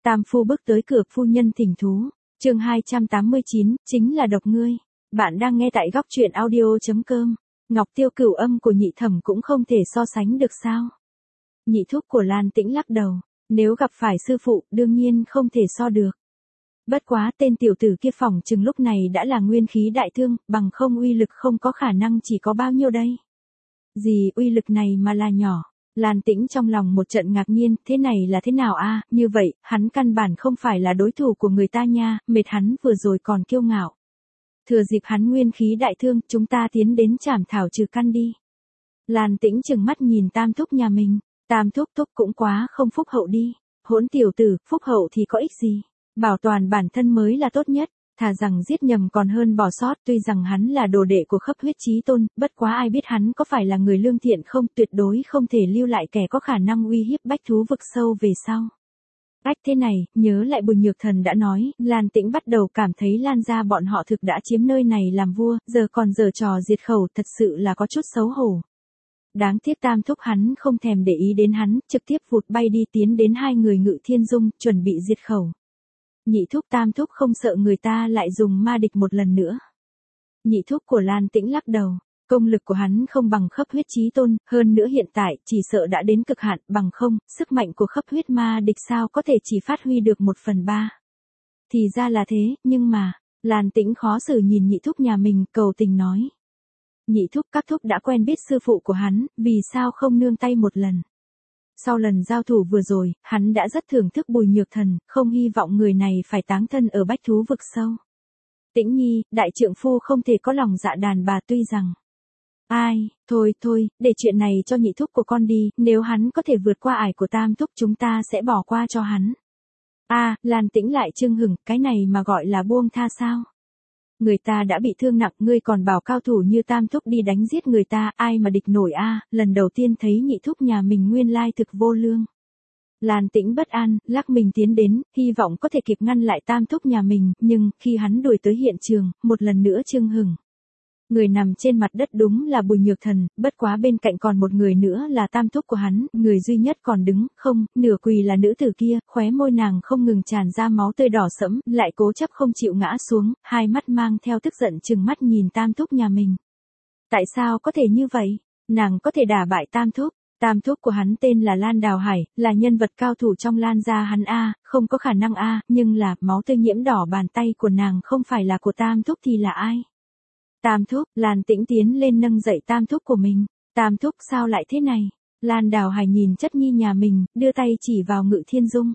Tam phu bước tới cửa, phu nhân thỉnh thú. Chương 289, chính là độc ngươi. Bạn đang nghe tại góc truyện audio.com. Ngọc Tiêu cửu âm của nhị thẩm cũng không thể so sánh được sao? Nhị thúc của Lan Tĩnh lắc đầu, nếu gặp phải sư phụ, đương nhiên không thể so được. Bất quá tên tiểu tử kia phỏng chừng lúc này đã là nguyên khí đại thương, bằng không uy lực không có khả năng chỉ có bao nhiêu đây. Gì uy lực này mà là nhỏ. Lan Tĩnh trong lòng một trận ngạc nhiên, thế này là thế nào a? Như vậy, hắn căn bản không phải là đối thủ của người ta nha, mệt hắn vừa rồi còn kiêu ngạo. Thừa dịp hắn nguyên khí đại thương, chúng ta tiến đến trảm thảo trừ căn đi. Lan Tĩnh chừng mắt nhìn Tam thúc nhà mình, Tam thúc cũng quá không phúc hậu đi. Hỗn tiểu tử, phúc hậu thì có ích gì? Bảo toàn bản thân mới là tốt nhất. Thà rằng giết nhầm còn hơn bỏ sót, tuy rằng hắn là đồ đệ của Khấp Huyết Chí Tôn, bất quá ai biết hắn có phải là người lương thiện không, tuyệt đối không thể lưu lại kẻ có khả năng uy hiếp bách thú vực sâu về sau. Ách thế này, nhớ lại Bùi Nhược Thần đã nói, Lan Tĩnh bắt đầu cảm thấy Lan gia bọn họ thực đã chiếm nơi này làm vua, giờ còn giở trò diệt khẩu, thật sự là có chút xấu hổ. Đáng tiếc Tam thúc hắn không thèm để ý đến hắn, trực tiếp vụt bay đi tiến đến hai người Ngự Thiên Dung, chuẩn bị diệt khẩu. Nhị thúc Tam thúc không sợ người ta lại dùng ma địch một lần nữa. Nhị thúc của Lan Tĩnh lắc đầu, công lực của hắn không bằng Khấp Huyết Chí Tôn, hơn nữa hiện tại chỉ sợ đã đến cực hạn, bằng không, sức mạnh của Khấp Huyết ma địch sao có thể chỉ phát huy được 1/3. Thì ra là thế, nhưng mà, Lan Tĩnh khó xử nhìn nhị thúc nhà mình, cầu tình nói. Nhị thúc các thúc đã quen biết sư phụ của hắn, vì sao không nương tay một lần. Sau lần giao thủ vừa rồi, hắn đã rất thưởng thức Bùi Nhược Thần, không hy vọng người này phải táng thân ở bách thú vực sâu. Tĩnh nhi, đại trượng phu không thể có lòng dạ đàn bà tuy rằng. Ai, thôi, để chuyện này cho nhị thúc của con đi, nếu hắn có thể vượt qua ải của Tam thúc chúng ta sẽ bỏ qua cho hắn. Lan Tĩnh lại chưng hửng, cái này mà gọi là buông tha sao? Người ta đã bị thương nặng, ngươi còn bảo cao thủ như Tam thúc đi đánh giết người ta, ai mà địch nổi lần đầu tiên thấy nhị thúc nhà mình nguyên lai thực vô lương. Lan Tĩnh bất an, lắc mình tiến đến, hy vọng có thể kịp ngăn lại Tam thúc nhà mình, nhưng, khi hắn đuổi tới hiện trường, một lần nữa chưng hửng. Người nằm trên mặt đất đúng là Bùi Nhược Thần, bất quá bên cạnh còn một người nữa là Tam thúc của hắn, người duy nhất còn đứng, không, nửa quỳ là nữ tử kia, khóe môi nàng không ngừng tràn ra máu tươi đỏ sẫm, lại cố chấp không chịu ngã xuống, hai mắt mang theo tức giận trừng mắt nhìn Tam thúc nhà mình. Tại sao có thể như vậy? Nàng có thể đả bại Tam thúc? Tam thúc của hắn tên là Lan Đào Hải, là nhân vật cao thủ trong Lan gia hắn không có khả năng nhưng là, máu tươi nhiễm đỏ bàn tay của nàng không phải là của Tam thúc thì là ai? Tam thúc, Lan Tĩnh tiến lên nâng dậy Tam thúc của mình. Tam thúc sao lại thế này? Lan Đào Hải nhìn chất nhi nhà mình, đưa tay chỉ vào Ngự Thiên Dung.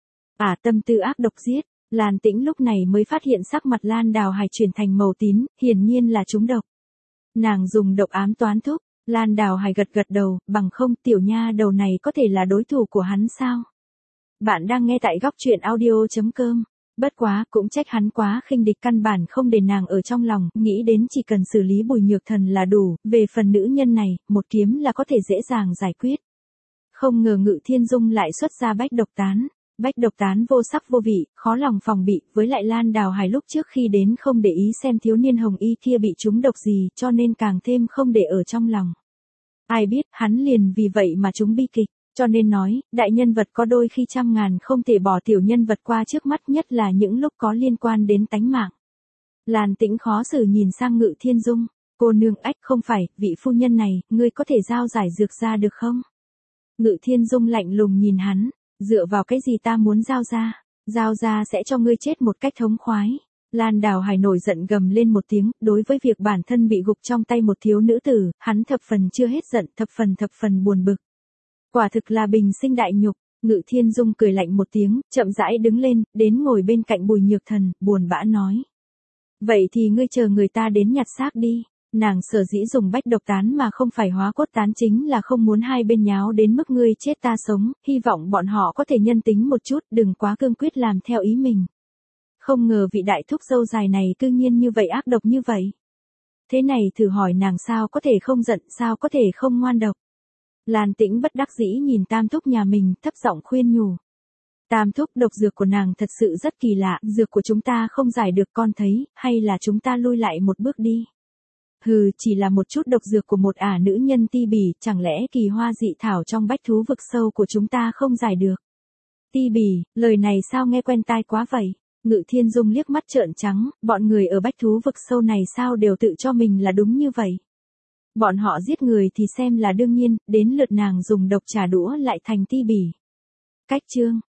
Tâm tư ác độc giết. Lan Tĩnh lúc này mới phát hiện sắc mặt Lan Đào Hải chuyển thành màu tím, hiển nhiên là trúng độc. Nàng dùng độc ám toán thúc. Lan Đào Hải gật đầu, bằng không tiểu nha đầu này có thể là đối thủ của hắn sao? Bạn đang nghe tại góc truyện audio.com. Bất quá, cũng trách hắn quá khinh địch, căn bản không để nàng ở trong lòng, nghĩ đến chỉ cần xử lý Bùi Nhược Thần là đủ, về phần nữ nhân này, một kiếm là có thể dễ dàng giải quyết. Không ngờ Ngự Thiên Dung lại xuất ra bách độc tán. Bách độc tán vô sắc vô vị, khó lòng phòng bị, với lại Lan Đào Hải lúc trước khi đến không để ý xem thiếu niên hồng y kia bị trúng độc gì, cho nên càng thêm không để ở trong lòng. Ai biết, hắn liền vì vậy mà trúng bi kịch. Cho nên nói, đại nhân vật có đôi khi trăm ngàn không thể bỏ tiểu nhân vật qua trước mắt, nhất là những lúc có liên quan đến tánh mạng. Lan Tĩnh khó xử nhìn sang Ngự Thiên Dung. Cô nương, không phải, vị phu nhân này, ngươi có thể giao giải dược ra được không? Ngự Thiên Dung lạnh lùng nhìn hắn, dựa vào cái gì ta muốn giao ra? Giao ra sẽ cho ngươi chết một cách thống khoái. Lan Đào Hải nổi giận gầm lên một tiếng, đối với việc bản thân bị gục trong tay một thiếu nữ tử, hắn thập phần chưa hết giận, thập phần buồn bực. Quả thực là bình sinh đại nhục. Ngự Thiên Dung cười lạnh một tiếng, chậm rãi đứng lên, đến ngồi bên cạnh Bùi Nhược Thần, buồn bã nói. Vậy thì ngươi chờ người ta đến nhặt xác đi. Nàng sở dĩ dùng bách độc tán mà không phải hóa cốt tán chính là không muốn hai bên nháo đến mức ngươi chết ta sống, hy vọng bọn họ có thể nhân tính một chút, đừng quá cương quyết làm theo ý mình. Không ngờ vị đại thúc dâu dài này cư nhiên như vậy, ác độc như vậy. Thế này thử hỏi nàng sao có thể không giận, sao có thể không ngoan độc. Lan Tĩnh bất đắc dĩ nhìn Tam thúc nhà mình, thấp giọng khuyên nhủ. Tam thúc, độc dược của nàng thật sự rất kỳ lạ, dược của chúng ta không giải được, con thấy, hay là chúng ta lui lại một bước đi. Hừ, chỉ là một chút độc dược của một nữ nhân ti bỉ, chẳng lẽ kỳ hoa dị thảo trong bách thú vực sâu của chúng ta không giải được. Ti bỉ, lời này sao nghe quen tai quá vậy? Ngự Thiên Dung liếc mắt trợn trắng, bọn người ở bách thú vực sâu này sao đều tự cho mình là đúng như vậy? Bọn họ giết người thì xem là đương nhiên, đến lượt nàng dùng độc trả đũa lại thành Ti bỉ. Cách chương